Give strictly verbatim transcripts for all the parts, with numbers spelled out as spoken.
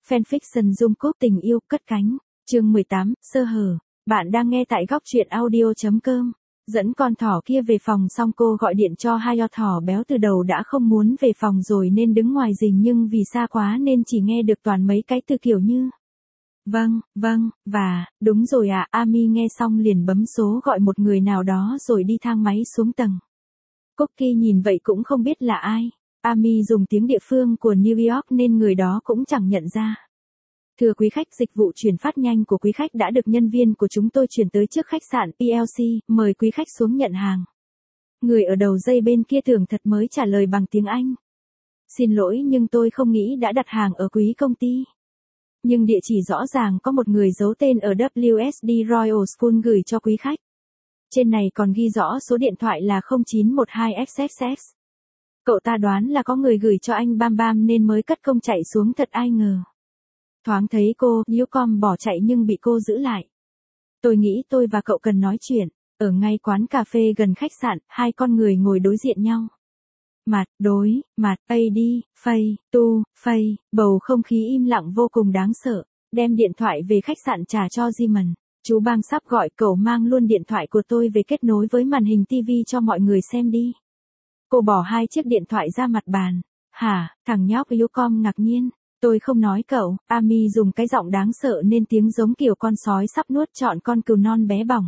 Fanfiction Jungkook tình yêu cất cánh. Chương mười tám, sơ hở. Bạn đang nghe tại góc truyện audio chấm com. Dẫn con thỏ kia về phòng xong cô gọi điện cho Hayo. Thỏ béo từ đầu đã không muốn về phòng rồi nên đứng ngoài rình, nhưng vì xa quá nên chỉ nghe được toàn mấy cái từ kiểu như vâng, vâng, và, đúng rồi à. Ami nghe xong liền bấm số gọi một người nào đó rồi đi thang máy xuống tầng. Cookie nhìn vậy cũng không biết là ai. Ami dùng tiếng địa phương của New York nên người đó cũng chẳng nhận ra. Thưa quý khách, dịch vụ chuyển phát nhanh của quý khách đã được nhân viên của chúng tôi chuyển tới trước khách sạn pê lờ xê, mời quý khách xuống nhận hàng. Người ở đầu dây bên kia tưởng thật mới trả lời bằng tiếng Anh. Xin lỗi nhưng tôi không nghĩ đã đặt hàng ở quý công ty. Nhưng địa chỉ rõ ràng có một người giấu tên ở vê kép ét đê Royal School gửi cho quý khách. Trên này còn ghi rõ số điện thoại là không chín một hai x x x. Cậu ta đoán là có người gửi cho anh Bam Bam nên mới cất công chạy xuống, thật ai ngờ. Thoáng thấy cô, Yukon bỏ chạy nhưng bị cô giữ lại. Tôi nghĩ tôi và cậu cần nói chuyện. Ở ngay quán cà phê gần khách sạn, hai con người ngồi đối diện nhau. Mặt, đối, mặt, a đi, phây, tu, phây, bầu không khí im lặng vô cùng đáng sợ. Đem điện thoại về khách sạn trả cho Jimon. Chú Bang sắp gọi, cậu mang luôn điện thoại của tôi về kết nối với màn hình ti vi cho mọi người xem đi. Cô bỏ hai chiếc điện thoại ra mặt bàn. Hả, thằng nhóc Yukon ngạc nhiên. Tôi không nói cậu. Ami dùng cái giọng đáng sợ nên tiếng giống kiểu con sói sắp nuốt trọn con cừu non bé bỏng.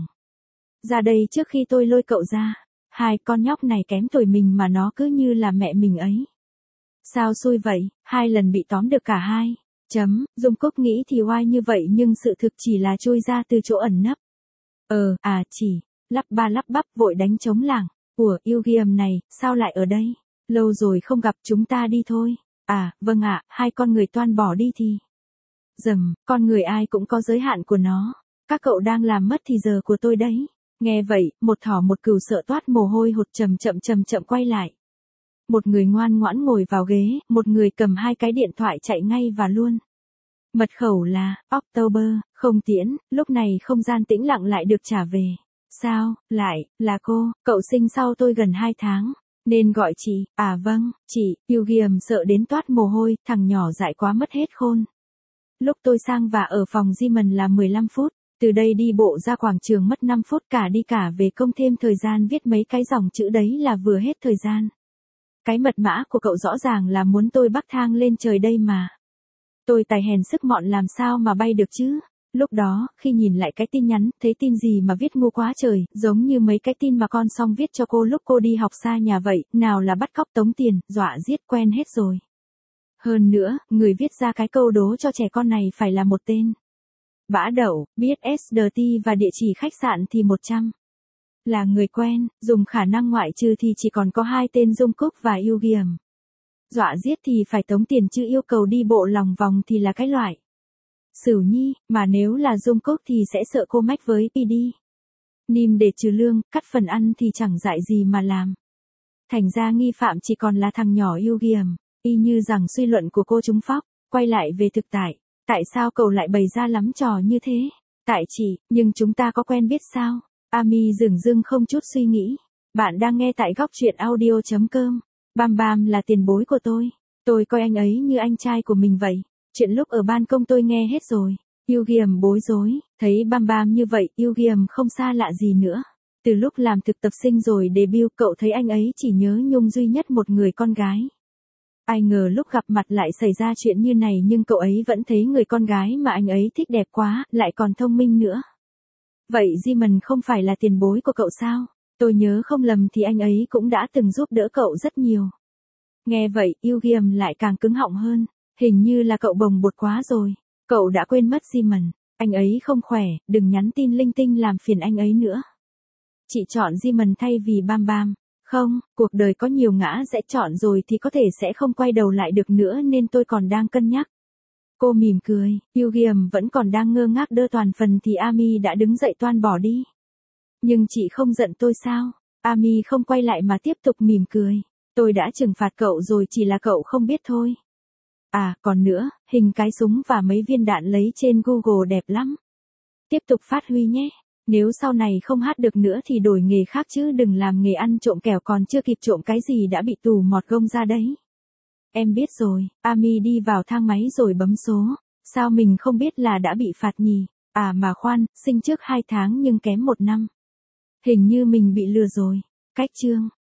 Ra đây trước khi tôi lôi cậu ra. Hai con nhóc này kém tuổi mình mà nó cứ như là mẹ mình ấy. Sao xui vậy, hai lần bị tóm được cả hai. Chấm, Jungkook nghĩ thì oai như vậy nhưng sự thực chỉ là chui ra từ chỗ ẩn nấp. Ờ, à chỉ, lắp ba lắp bắp vội đánh trống lảng. Ủa, Yugyeom này, sao lại ở đây? Lâu rồi không gặp, chúng ta đi thôi. À, vâng ạ, hai con người toan bỏ đi thì. Dầm, con người ai cũng có giới hạn của nó. Các cậu đang làm mất thì giờ của tôi đấy. Nghe vậy, một thỏ một cừu sợ toát mồ hôi hột chậm chậm chậm chậm quay lại. Một người ngoan ngoãn ngồi vào ghế, một người cầm hai cái điện thoại chạy ngay và luôn. Mật khẩu là October, không tiễn, lúc này không gian tĩnh lặng lại được trả về. Sao, lại, là cô, cậu sinh sau tôi gần hai tháng. Nên gọi chị, à vâng, chị. Yugyeom sợ đến toát mồ hôi, thằng nhỏ dại quá mất hết khôn. Lúc tôi sang và ở phòng Jimon là mười lăm phút, từ đây đi bộ ra quảng trường mất năm phút, cả đi cả về công thêm thời gian viết mấy cái dòng chữ đấy là vừa hết thời gian. Cái mật mã của cậu rõ ràng là muốn tôi bắc thang lên trời đây mà. Tôi tài hèn sức mọn làm sao mà bay được chứ. Lúc đó, khi nhìn lại cái tin nhắn, thấy tin gì mà viết ngu quá trời, giống như mấy cái tin mà con Song viết cho cô lúc cô đi học xa nhà vậy, nào là bắt cóc tống tiền, dọa giết quen hết rồi. Hơn nữa, người viết ra cái câu đố cho trẻ con này phải là một tên bã đậu, biết ét đê tê và địa chỉ khách sạn thì một trăm. Là người quen, dùng khả năng ngoại trừ thì chỉ còn có hai tên Jungkook và Yugyeom. Dọa giết thì phải tống tiền chứ yêu cầu đi bộ lòng vòng thì là cái loại Sửu Nhi, mà nếu là Jungkook thì sẽ sợ cô mách với pê đê. Nim để trừ lương, cắt phần ăn thì chẳng dại gì mà làm. Thành ra nghi phạm chỉ còn là thằng nhỏ Yugyeom, y như rằng suy luận của cô trúng phóc. Quay lại về thực tại, tại sao cậu lại bày ra lắm trò như thế? Tại chị, nhưng chúng ta có quen biết sao? Ami dửng dưng không chút suy nghĩ. Bạn đang nghe tại góc truyện audio chấm com. Bam Bam là tiền bối của tôi. Tôi coi anh ấy như anh trai của mình vậy. Chuyện lúc ở ban công tôi nghe hết rồi. Yugyeom bối rối, thấy Bam Bam như vậy, Yugyeom không xa lạ gì nữa. Từ lúc làm thực tập sinh rồi debut, cậu thấy anh ấy chỉ nhớ nhung duy nhất một người con gái. Ai ngờ lúc gặp mặt lại xảy ra chuyện như này, nhưng cậu ấy vẫn thấy người con gái mà anh ấy thích đẹp quá, lại còn thông minh nữa. Vậy Jimon không phải là tiền bối của cậu sao? Tôi nhớ không lầm thì anh ấy cũng đã từng giúp đỡ cậu rất nhiều. Nghe vậy, Yugyeom lại càng cứng họng hơn. Hình như là cậu bồng bột quá rồi. Cậu đã quên mất Jimon. Anh ấy không khỏe, đừng nhắn tin linh tinh làm phiền anh ấy nữa. Chị chọn Jimon thay vì Bam Bam. Không, cuộc đời có nhiều ngã rẽ, chọn rồi thì có thể sẽ không quay đầu lại được nữa nên tôi còn đang cân nhắc. Cô mỉm cười, Yugyeom vẫn còn đang ngơ ngác đơ toàn phần thì Ami đã đứng dậy toan bỏ đi. Nhưng chị không giận tôi sao? Ami không quay lại mà tiếp tục mỉm cười. Tôi đã trừng phạt cậu rồi, chỉ là cậu không biết thôi. À, còn nữa, hình cái súng và mấy viên đạn lấy trên Google đẹp lắm. Tiếp tục phát huy nhé. Nếu sau này không hát được nữa thì đổi nghề khác chứ đừng làm nghề ăn trộm kẻo còn chưa kịp trộm cái gì đã bị tù mọt gông ra đấy. Em biết rồi. Ami đi vào thang máy rồi bấm số. Sao mình không biết là đã bị phạt nhỉ? À mà khoan, sinh trước hai tháng nhưng kém một năm. Hình như mình bị lừa rồi. Cách chương.